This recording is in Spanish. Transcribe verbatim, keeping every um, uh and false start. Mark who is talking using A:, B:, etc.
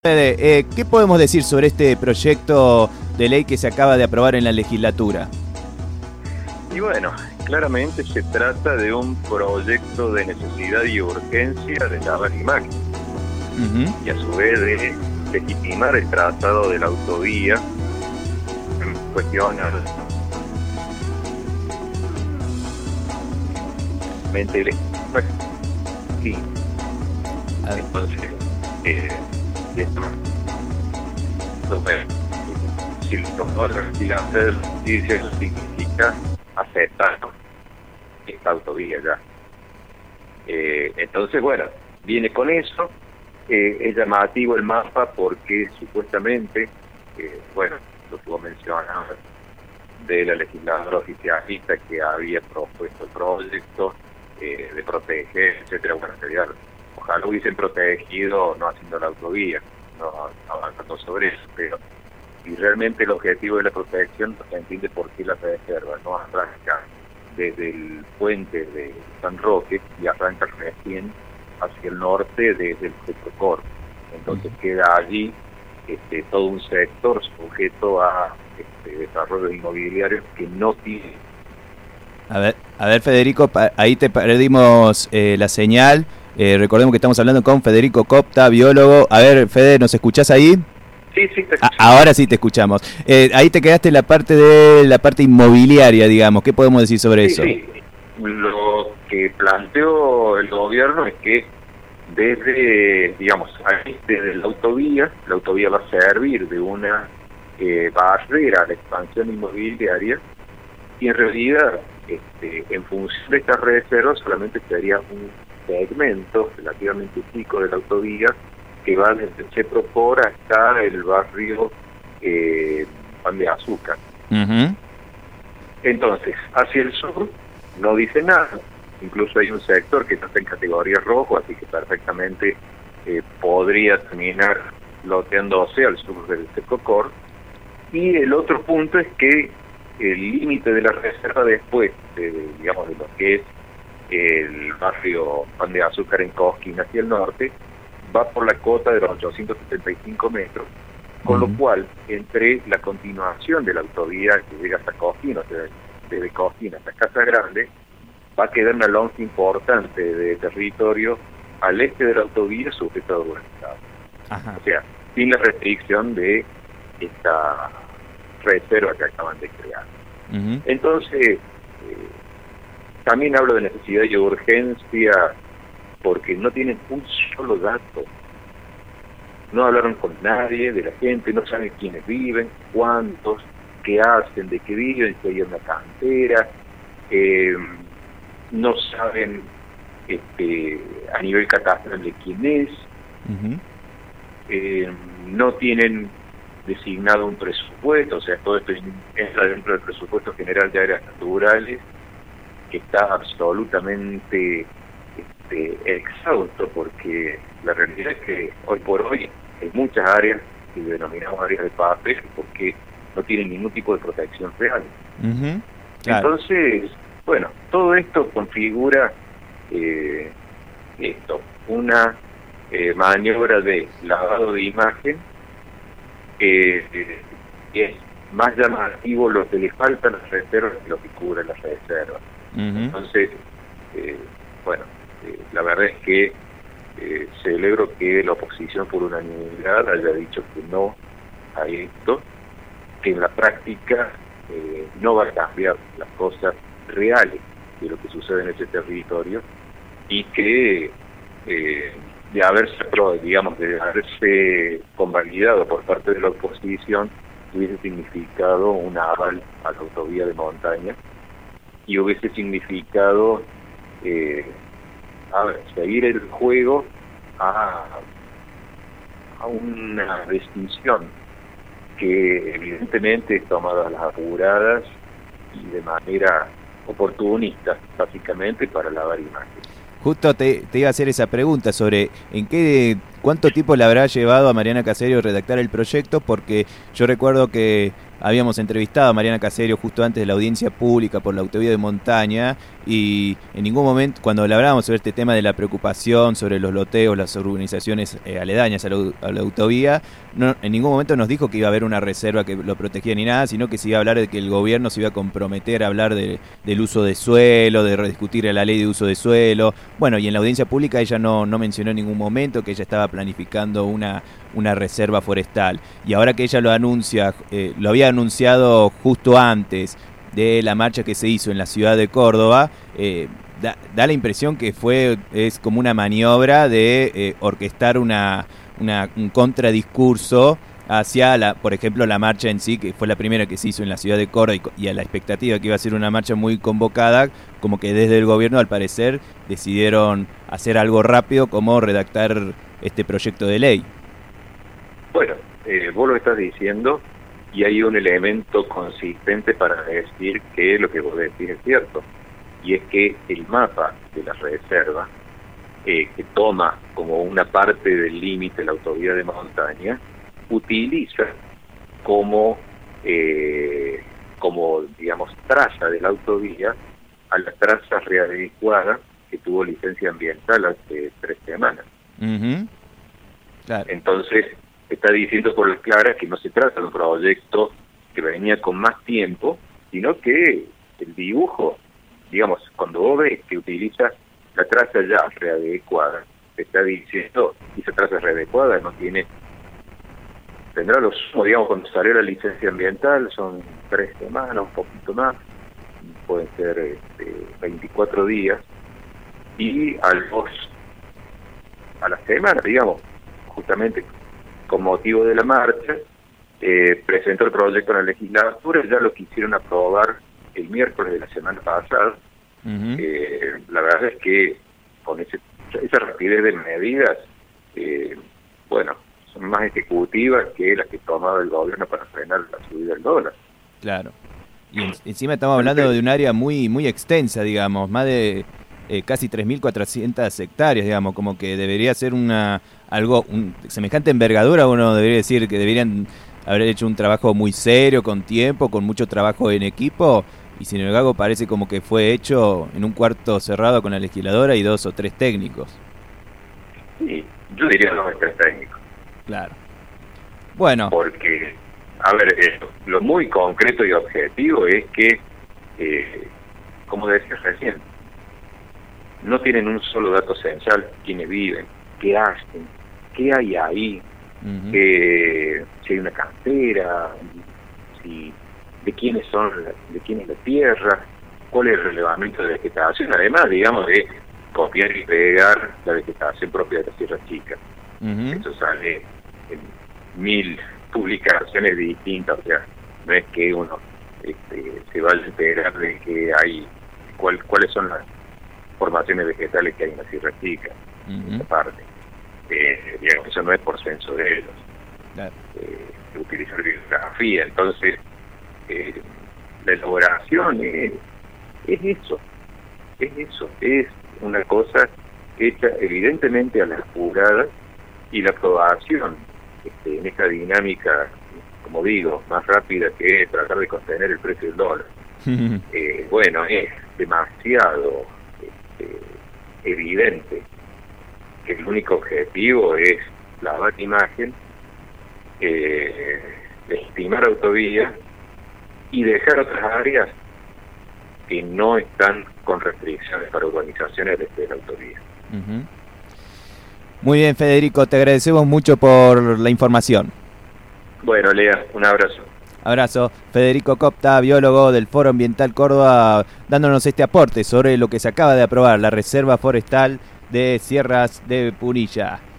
A: Fede, eh, ¿qué podemos decir sobre este proyecto de ley que se acaba de aprobar en la legislatura?
B: Y bueno, claramente se trata de un proyecto de necesidad y urgencia de lavar imagen, uh-huh. y a su vez de legitimar el trazado de la autovía en cuestión sí. Entonces, eh, esto, si lo hacer justicia significa aceptar esta autovía ya. Eh, entonces, bueno, viene con eso. Eh, es llamativo el mapa porque supuestamente, eh, bueno, lo que vos mencionabas de la legisladora oficialista que había propuesto el proyecto eh, de proteger, etcétera. Bueno, sería, ojalá hubiesen protegido no haciendo la autovía, no avanzando sobre eso, pero y realmente el objetivo de la protección no se entiende por qué la reserva no arranca desde el puente de San Roque y arranca recién hacia el norte desde el Petrocor. Entonces queda allí este, todo un sector sujeto a este, desarrollos inmobiliarios que no tiene.
A: A ver, a ver Federico, ahí te perdimos eh, la señal. Eh, recordemos que estamos hablando con Federico Copta, biólogo. A ver, Fede, ¿nos escuchás ahí?
B: Sí, sí, te escuchamos.
A: Ahora sí te escuchamos. Eh, ahí te quedaste en la parte de la parte inmobiliaria, digamos. ¿Qué podemos decir sobre
B: sí,
A: eso?
B: Sí. Lo que planteó el gobierno es que desde, digamos, desde la autovía, la autovía va a servir de una eh, barrera a la expansión inmobiliaria y en realidad, este, en función de esta reserva, solamente sería un segmento relativamente chico de la autovía que va desde Chepropor hasta el barrio eh, Pan de Azúcar. Uh-huh. Entonces, hacia el sur no dice nada, incluso hay un sector que está en categoría rojo, así que perfectamente eh, podría terminar loteándose al sur del Secocor. Y el otro punto es que el límite de la reserva después, de, de, digamos, de lo que es el barrio Pan de Azúcar en Cosquín hacia el norte, va por la cota de los ochocientos setenta y cinco metros, con uh-huh. lo cual, entre la continuación de la autovía que llega hasta Cosquín, o sea, desde Cosquín hasta Casa Grande, va a quedar una lonja importante de territorio al este de la autovía sujeto a urbanizado. Ajá. O sea, sin la restricción de esta reserva que acaban de crear. Uh-huh. Entonces, eh, también hablo de necesidad y urgencia porque no tienen un solo dato. No hablaron con nadie de la gente, no saben quiénes viven, cuántos, qué hacen, de qué viven, si hay una cantera, eh, no saben este, a nivel catastral de quién es, uh-huh. eh, no tienen designado un presupuesto, o sea, todo esto entra dentro del presupuesto general de áreas naturales, que está absolutamente este, exhausto, porque la realidad es que hoy por hoy hay muchas áreas que denominamos áreas de papel porque no tienen ningún tipo de protección real. Uh-huh. Claro. Entonces, bueno, todo esto configura eh, esto, una eh, maniobra de lavado de imagen que eh, es más llamativo lo que le falta a las reservas que lo que cubre las reservas. Uh-huh. Entonces, eh, bueno, eh, la verdad es que eh, celebro que la oposición por unanimidad haya dicho que no a esto, que en la práctica eh, no va a cambiar las cosas reales de lo que sucede en ese territorio y que eh, de haberse, digamos, de haberse convalidado por parte de la oposición hubiese significado un aval a la autovía de montaña y hubiese significado eh, a ver, seguir el juego a, a una distinción que evidentemente es tomada a las apuradas y de manera oportunista, básicamente para lavar imagen.
A: Justo te, te iba a hacer esa pregunta sobre en qué, cuánto tiempo le habrá llevado a Mariana Caserio redactar el proyecto, porque yo recuerdo que habíamos entrevistado a Mariana Caserio justo antes de la audiencia pública por la autovía de montaña, y en ningún momento, cuando le hablábamos sobre este tema de la preocupación sobre los loteos, las urbanizaciones eh, aledañas a la, a la autovía, no, en ningún momento nos dijo que iba a haber una reserva que lo protegía ni nada, sino que se iba a hablar de que el gobierno se iba a comprometer a hablar de, del uso de suelo, de rediscutir la ley de uso de suelo. Bueno, y en la audiencia pública ella no, no mencionó en ningún momento que ella estaba planificando una, una reserva forestal. Y ahora que ella lo anuncia, eh, lo había anunciado justo antes de la marcha que se hizo en la ciudad de Córdoba, eh, da, da la impresión que fue es como una maniobra de eh, orquestar una, una, un contradiscurso hacia, la, por ejemplo, la marcha en sí, que fue la primera que se hizo en la ciudad de Córdoba, y, y a la expectativa que iba a ser una marcha muy convocada, como que desde el gobierno, al parecer, decidieron hacer algo rápido, como redactar este proyecto de ley.
B: Bueno, eh, vos lo estás diciendo, y hay un elemento consistente para decir que lo que vos decís es cierto, y es que el mapa de la reserva, eh, que toma como una parte del límite la autovía de montaña, utiliza como, eh, como digamos, traza de la autovía a la traza readecuada que tuvo licencia ambiental hace tres semanas.
A: Uh-huh. Claro.
B: Entonces, está diciendo por las claras que no se trata de un proyecto que venía con más tiempo, sino que el dibujo, digamos, cuando vos ves que utiliza la traza ya readecuada, te está diciendo que esa traza readecuada no tiene, tendrá los, digamos, cuando salió la licencia ambiental, son tres semanas, un poquito más, pueden ser este, veinticuatro días, y a los, a la semana, digamos, justamente con motivo de la marcha, eh, presentó el proyecto en la legislatura, ya lo quisieron aprobar el miércoles de la semana pasada. Uh-huh. eh, la verdad es que con ese, esa rapidez de medidas, eh, bueno, son más ejecutivas que las que tomaba el gobierno para frenar la subida del dólar.
A: Claro. Y en, encima estamos hablando de un área muy muy extensa, digamos, más de eh, casi tres mil cuatrocientas hectáreas, digamos, como que debería ser una algo un, semejante envergadura. Uno debería decir que deberían haber hecho un trabajo muy serio, con tiempo, con mucho trabajo en equipo, y sin embargo parece como que fue hecho en un cuarto cerrado con la legisladora y dos o tres técnicos.
B: Sí, yo diría dos o tres técnicos.
A: Claro. Bueno.
B: Porque, a ver, eh, lo muy concreto y objetivo es que, eh, como decías recién, no tienen un solo dato esencial: quiénes viven, qué hacen, qué hay ahí, uh-huh. eh, si hay una cantera, si, de quiénes son, de quién es la tierra, cuál es el relevamiento de vegetación, además, digamos, de copiar y pegar la vegetación propia de la Sierra Chica. Uh-huh. Eso sale en mil publicaciones distintas, o sea, no es que uno este, se vaya a enterar de que hay, cuál, cuáles son las formaciones vegetales que hay en la Sierra Chica, uh-huh. en esa parte. Eh, digamos, eso no es por censo de ellos. Claro. Eh, utilizar bibliografía, entonces eh, la elaboración es, es eso, es eso, es una cosa hecha evidentemente a la apurada, y la aprobación este, en esta dinámica, como digo, más rápida, que es tratar de contener el precio del dólar. eh, bueno, es demasiado este, evidente que el único objetivo es lavar imagen, eh, estimar autovías y dejar otras áreas que no están con restricciones para urbanizaciones desde la autovía.
A: Uh-huh. Muy bien, Federico, te agradecemos mucho por la información.
B: Bueno, Lea, un abrazo.
A: Abrazo. Federico Copta, biólogo del Foro Ambiental Córdoba, dándonos este aporte sobre lo que se acaba de aprobar, la Reserva Forestal de Sierras de Punilla.